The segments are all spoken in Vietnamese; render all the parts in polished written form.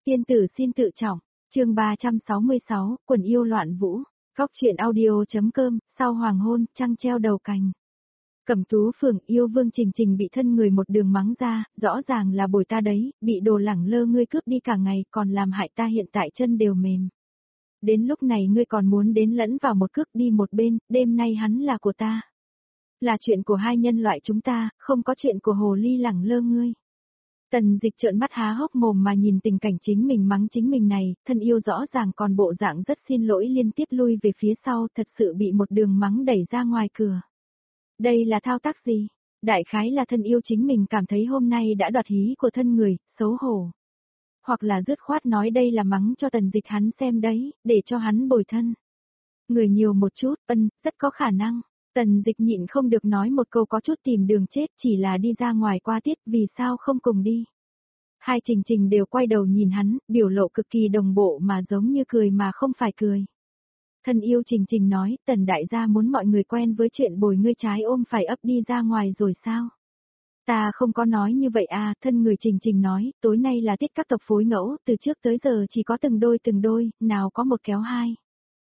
Tiên tử xin tự trọng, chương 366, quần yêu loạn vũ, góc truyện audio.com, sau hoàng hôn, trăng treo đầu cành. Cẩm Tú Phường yêu vương Trình Trình bị thân người một đường mắng ra, rõ ràng là bồi ta đấy, bị đồ lẳng lơ ngươi cướp đi cả ngày còn làm hại ta hiện tại chân đều mềm. Đến lúc này ngươi còn muốn đến lẫn vào một cước đi một bên, đêm nay hắn là của ta. Là chuyện của hai nhân loại chúng ta, không có chuyện của hồ ly lẳng lơ ngươi. Tần Dịch trợn mắt há hốc mồm mà nhìn tình cảnh chính mình mắng chính mình này, thân yêu rõ ràng còn bộ dạng rất xin lỗi liên tiếp lui về phía sau, thật sự bị một đường mắng đẩy ra ngoài cửa. Đây là thao tác gì? Đại khái là thân yêu chính mình cảm thấy hôm nay đã đoạt hí của thân người, xấu hổ. Hoặc là dứt khoát nói đây là mắng cho Tần Dịch hắn xem đấy, để cho hắn bồi thân. Người nhiều một chút, rất có khả năng. Tần Dịch nhịn không được nói một câu có chút tìm đường chết, chỉ là đi ra ngoài qua tiết, vì sao không cùng đi. Hai Trình Trình đều quay đầu nhìn hắn, biểu lộ cực kỳ đồng bộ mà giống như cười mà không phải cười. Thân yêu Trình Trình nói, Tần đại gia muốn mọi người quen với chuyện bồi ngươi trái ôm phải ấp đi ra ngoài rồi sao? Ta không có nói như vậy à, thân người Trình Trình nói, tối nay là tiết các tộc phối ngẫu, từ trước tới giờ chỉ có từng đôi, nào có một kéo hai.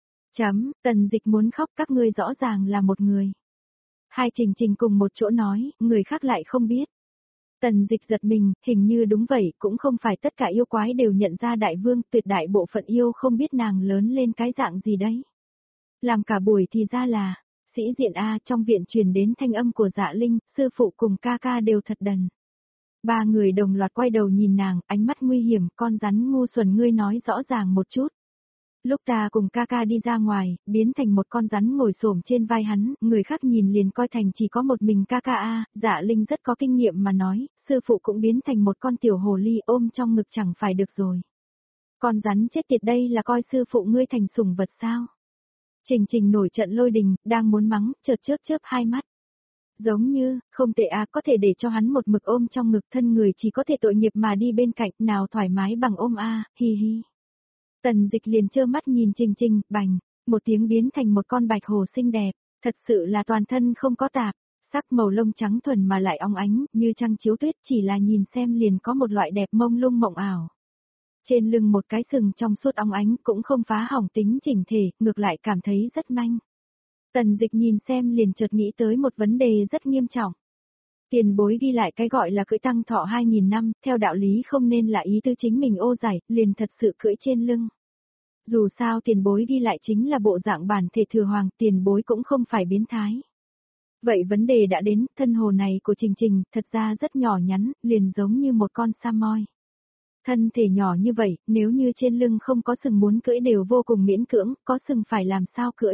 Tần Dịch muốn khóc, các ngươi rõ ràng là một người. Hai Trình Trình cùng một chỗ nói, người khác lại không biết. Tần Dịch giật mình, hình như đúng vậy, cũng không phải tất cả yêu quái đều nhận ra đại vương, tuyệt đại bộ phận yêu không biết nàng lớn lên cái dạng gì đấy. Làm cả buổi thì ra là, sĩ diện A trong viện truyền đến thanh âm của Dạ Linh, sư phụ cùng ca ca đều thật đần. Ba người đồng loạt quay đầu nhìn nàng, ánh mắt nguy hiểm, con rắn ngu xuẩn ngươi nói rõ ràng một chút. Lúc ta cùng ca ca đi ra ngoài, biến thành một con rắn ngồi xổm trên vai hắn, người khác nhìn liền coi thành chỉ có một mình ca ca a. Dạ Linh rất có kinh nghiệm mà nói, sư phụ cũng biến thành một con tiểu hồ ly ôm trong ngực chẳng phải được rồi. Con rắn chết tiệt đây là coi sư phụ ngươi thành sủng vật sao? Trình Trình nổi trận lôi đình, đang muốn mắng, chớp hai mắt. Giống như, không tệ a, có thể để cho hắn một mực ôm trong ngực, thân người chỉ có thể tội nghiệp mà đi bên cạnh, nào thoải mái bằng ôm a, hi hi. Tần Dịch liền trơ mắt nhìn Trình Trình, bành, một tiếng biến thành một con bạch hồ xinh đẹp, thật sự là toàn thân không có tạp, sắc màu lông trắng thuần mà lại óng ánh, như trăng chiếu tuyết, chỉ là nhìn xem liền có một loại đẹp mông lung mộng ảo. Trên lưng một cái sừng trong suốt óng ánh cũng không phá hỏng tính chỉnh thể, ngược lại cảm thấy rất manh. Tần Dịch nhìn xem liền chợt nghĩ tới một vấn đề rất nghiêm trọng. Tiền bối ghi lại cái gọi là cưỡi tăng thọ 2000 năm, theo đạo lý không nên là ý tư chính mình ô giải, liền thật sự cưỡi trên lưng. Dù sao tiền bối ghi lại chính là bộ dạng bản thể thừa hoàng, tiền bối cũng không phải biến thái. Vậy vấn đề đã đến, thân hồ này của Trình Trình, thật ra rất nhỏ nhắn, liền giống như một con sa moi. Thân thể nhỏ như vậy, nếu như trên lưng không có sừng muốn cưỡi đều vô cùng miễn cưỡng, có sừng phải làm sao cưỡi.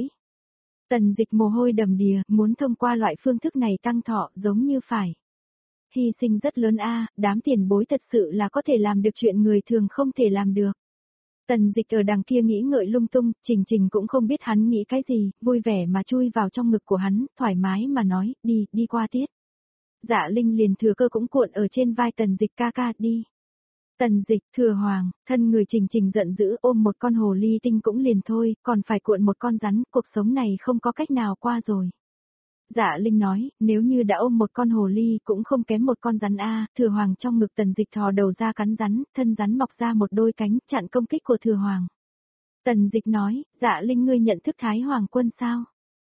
Tần Dịch mồ hôi đầm đìa, muốn thông qua loại phương thức này tăng thọ giống như phải. Hy sinh rất lớn a, đám tiền bối thật sự là có thể làm được chuyện người thường không thể làm được. Tần Dịch ở đằng kia nghĩ ngợi lung tung, Trình Trình cũng không biết hắn nghĩ cái gì, vui vẻ mà chui vào trong ngực của hắn, thoải mái mà nói, đi qua tiết. Dạ Linh liền thừa cơ cũng cuộn ở trên vai Tần Dịch ca ca, đi. Tần Dịch, thừa hoàng, thân người Trình Trình giận dữ ôm một con hồ ly tinh cũng liền thôi, còn phải cuộn một con rắn, cuộc sống này không có cách nào qua rồi. Dạ Linh nói, nếu như đã ôm một con hồ ly cũng không kém một con rắn a. Thừa hoàng trong ngực Tần Dịch thò đầu ra cắn rắn, thân rắn mọc ra một đôi cánh chặn công kích của thừa hoàng. Tần Dịch nói, Dạ Linh ngươi nhận thức Thái Hoàng quân sao?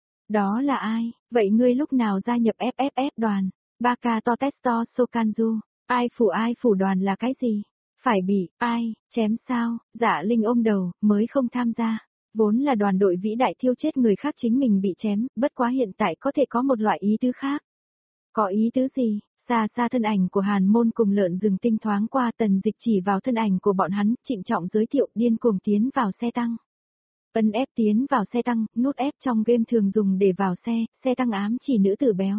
Đó là ai? Vậy ngươi lúc nào gia nhập FFF đoàn? Baka to testo Sokanju, ai phủ đoàn là cái gì? Phải bị, ai, chém sao? Dạ Linh ôm đầu, mới không tham gia. Vốn là đoàn đội vĩ đại thiêu chết người khác chính mình bị chém, bất quá hiện tại có thể có một loại ý tứ khác. Có ý tứ gì? Xa xa thân ảnh của Hàn Môn cùng Lợn Rừng Tinh thoáng qua, Tần Dịch chỉ vào thân ảnh của bọn hắn, trịnh trọng giới thiệu, điên cuồng tiến vào xe tăng. Ép tiến vào xe tăng, nút ép trong game thường dùng để vào xe tăng ám chỉ nữ tử béo.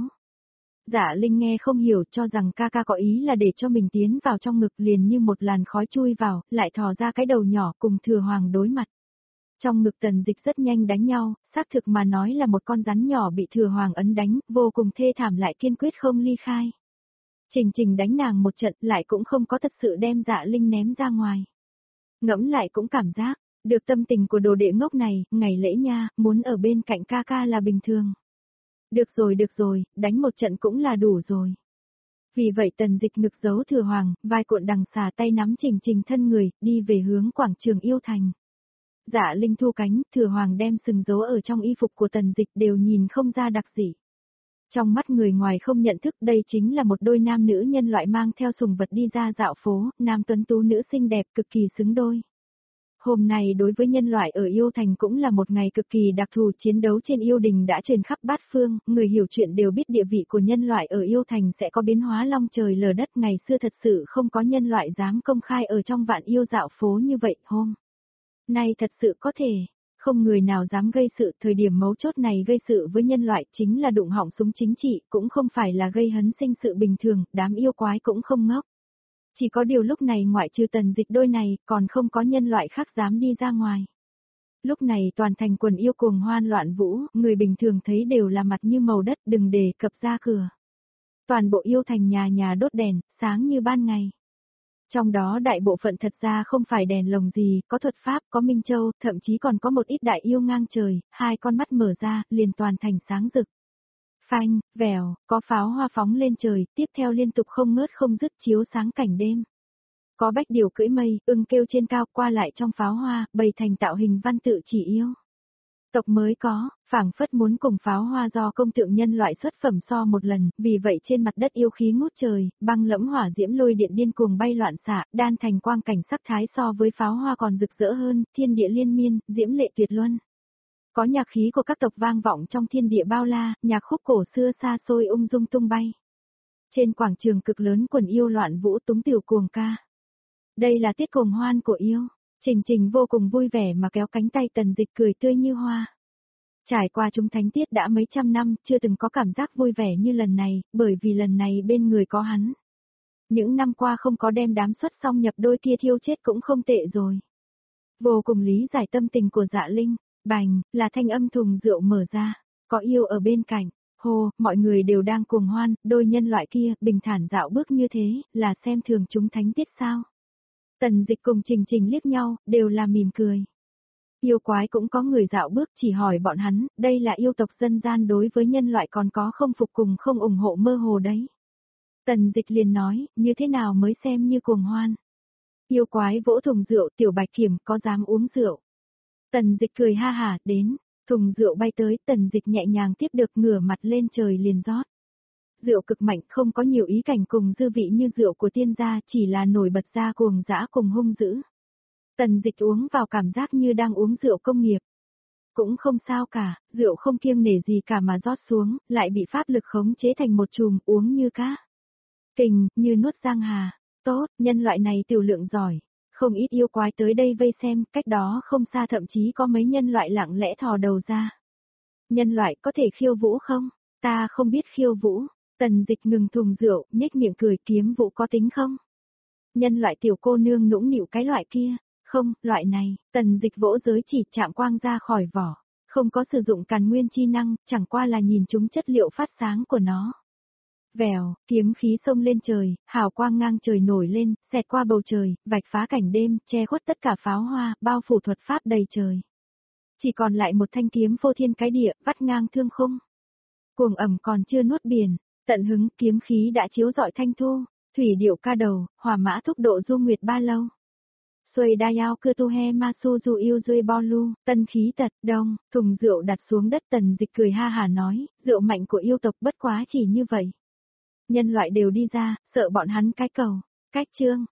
Dạ Linh nghe không hiểu, cho rằng ca ca có ý là để cho mình tiến vào trong ngực, liền như một làn khói chui vào, lại thò ra cái đầu nhỏ cùng thừa hoàng đối mặt. Trong ngực Tần Dịch rất nhanh đánh nhau, xác thực mà nói là một con rắn nhỏ bị thừa hoàng ấn đánh, vô cùng thê thảm lại kiên quyết không ly khai. Trình Trình đánh nàng một trận lại cũng không có thật sự đem Dạ Linh ném ra ngoài. Ngẫm lại cũng cảm giác, được tâm tình của đồ đệ ngốc này, ngày lễ nha, muốn ở bên cạnh ca ca là bình thường. Được rồi, đánh một trận cũng là đủ rồi. Vì vậy Tần Dịch ngực giấu Thừa Hoàng, vai cuộn đằng xà tay nắm Trình Trình thân người, đi về hướng quảng trường Yêu Thành. Dạ Linh thu cánh, Thừa Hoàng đem sừng giấu ở trong y phục của Tần Dịch đều nhìn không ra đặc gì. Trong mắt người ngoài không nhận thức đây chính là một đôi nam nữ nhân loại mang theo sùng vật đi ra dạo phố, nam tuấn tú nữ xinh đẹp cực kỳ xứng đôi. Hôm nay đối với nhân loại ở Yêu Thành cũng là một ngày cực kỳ đặc thù, chiến đấu trên yêu đình đã truyền khắp bát phương, người hiểu chuyện đều biết địa vị của nhân loại ở Yêu Thành sẽ có biến hóa long trời lở đất, ngày xưa thật sự không có nhân loại dám công khai ở trong vạn yêu dạo phố như vậy, hôm nay thật sự có thể. Không người nào dám gây sự, thời điểm mấu chốt này gây sự với nhân loại chính là đụng họng súng chính trị, cũng không phải là gây hấn sinh sự bình thường, đám yêu quái cũng không ngốc. Chỉ có điều lúc này ngoại trừ Tần Dịch đôi này, còn không có nhân loại khác dám đi ra ngoài. Lúc này toàn thành quần yêu cuồng hoan loạn vũ, người bình thường thấy đều là mặt như màu đất, đừng đề cập ra cửa. Toàn bộ yêu thành nhà nhà đốt đèn, sáng như ban ngày. Trong đó đại bộ phận thật ra không phải đèn lồng gì, có thuật pháp, có minh châu, thậm chí còn có một ít đại yêu ngang trời, hai con mắt mở ra, liền toàn thành sáng rực. Phanh, vèo, có pháo hoa phóng lên trời, tiếp theo liên tục không ngớt không dứt chiếu sáng cảnh đêm. Có bách điều cưỡi mây, ưng kêu trên cao qua lại trong pháo hoa, bày thành tạo hình văn tự chỉ yêu. Tộc mới có, phảng phất muốn cùng pháo hoa do công tượng nhân loại xuất phẩm so một lần, vì vậy trên mặt đất yêu khí ngút trời, băng lẫm hỏa diễm lôi điện điên cuồng bay loạn xạ, đan thành quang cảnh sắc thái so với pháo hoa còn rực rỡ hơn, thiên địa liên miên, diễm lệ tuyệt luân. Có nhạc khí của các tộc vang vọng trong thiên địa bao la, nhạc khúc cổ xưa xa xôi ung dung tung bay. Trên quảng trường cực lớn quần yêu loạn vũ túng tiểu cuồng ca. Đây là tiết cuồng hoan của yêu. Trình Trình vô cùng vui vẻ mà kéo cánh tay Tần Dịch cười tươi như hoa. Trải qua chúng thánh tiết đã mấy trăm năm, chưa từng có cảm giác vui vẻ như lần này, bởi vì lần này bên người có hắn. Những năm qua không có đem đám xuất xong nhập đôi kia thiêu chết cũng không tệ rồi. Vô cùng lý giải tâm tình của Dạ Linh, bành, là thanh âm thùng rượu mở ra, có yêu ở bên cạnh. Hồ, mọi người đều đang cuồng hoan, đôi nhân loại kia, bình thản dạo bước như thế, là xem thường chúng thánh tiết sao. Tần Dịch cùng Trình Trình liếc nhau, đều là mỉm cười. Yêu quái cũng có người dạo bước, chỉ hỏi bọn hắn, đây là yêu tộc dân gian đối với nhân loại còn có không phục cùng không ủng hộ mơ hồ đấy. Tần Dịch liền nói, như thế nào mới xem như cuồng hoan. Yêu quái vỗ thùng rượu, tiểu bạch kiểm, có dám uống rượu. Tần Dịch cười ha hả, đến, thùng rượu bay tới, Tần Dịch nhẹ nhàng tiếp được, ngửa mặt lên trời liền rót. Rượu cực mạnh, không có nhiều ý cảnh cùng dư vị như rượu của tiên gia, chỉ là nổi bật ra cuồng dã cùng hung dữ. Tần Dịch uống vào cảm giác như đang uống rượu công nghiệp. Cũng không sao cả, rượu không kiêng nể gì cả mà rót xuống, lại bị pháp lực khống chế thành một chùm, uống như cá. Kình, như nuốt giang hà. Tốt, nhân loại này tiểu lượng giỏi. Không ít yêu quái tới đây vây xem, cách đó không xa thậm chí có mấy nhân loại lặng lẽ thò đầu ra. Nhân loại có thể khiêu vũ không? Ta không biết khiêu vũ. Tần Dịch ngừng thùng rượu, nhếch miệng cười, kiếm vũ có tính không? Nhân loại tiểu cô nương nũng nịu cái loại kia. Không, loại này, Tần Dịch vỗ giới chỉ chạm quang ra khỏi vỏ. Không có sử dụng càn nguyên chi năng, chẳng qua là nhìn chúng chất liệu phát sáng của nó. Vèo, kiếm khí xông lên trời, hào quang ngang trời nổi lên, xẹt qua bầu trời, vạch phá cảnh đêm, che khuất tất cả pháo hoa, bao phủ thuật pháp đầy trời. Chỉ còn lại một thanh kiếm phô thiên cái địa, vắt ngang thương khung. Cuồng ẩm còn chưa nuốt biển, tận hứng kiếm khí đã chiếu rọi thanh thu, thủy điệu ca đầu, hỏa mã thúc độ du nguyệt ba lâu. Xuôi đa yao cưa tu he ma su du yêu duy bo lu, tân khí tật đông, thùng rượu đặt xuống đất. Tần Dịch cười ha hà nói, rượu mạnh của yêu tộc bất quá chỉ như vậy. Nhân loại đều đi ra, sợ bọn hắn cái cầu, cách chương.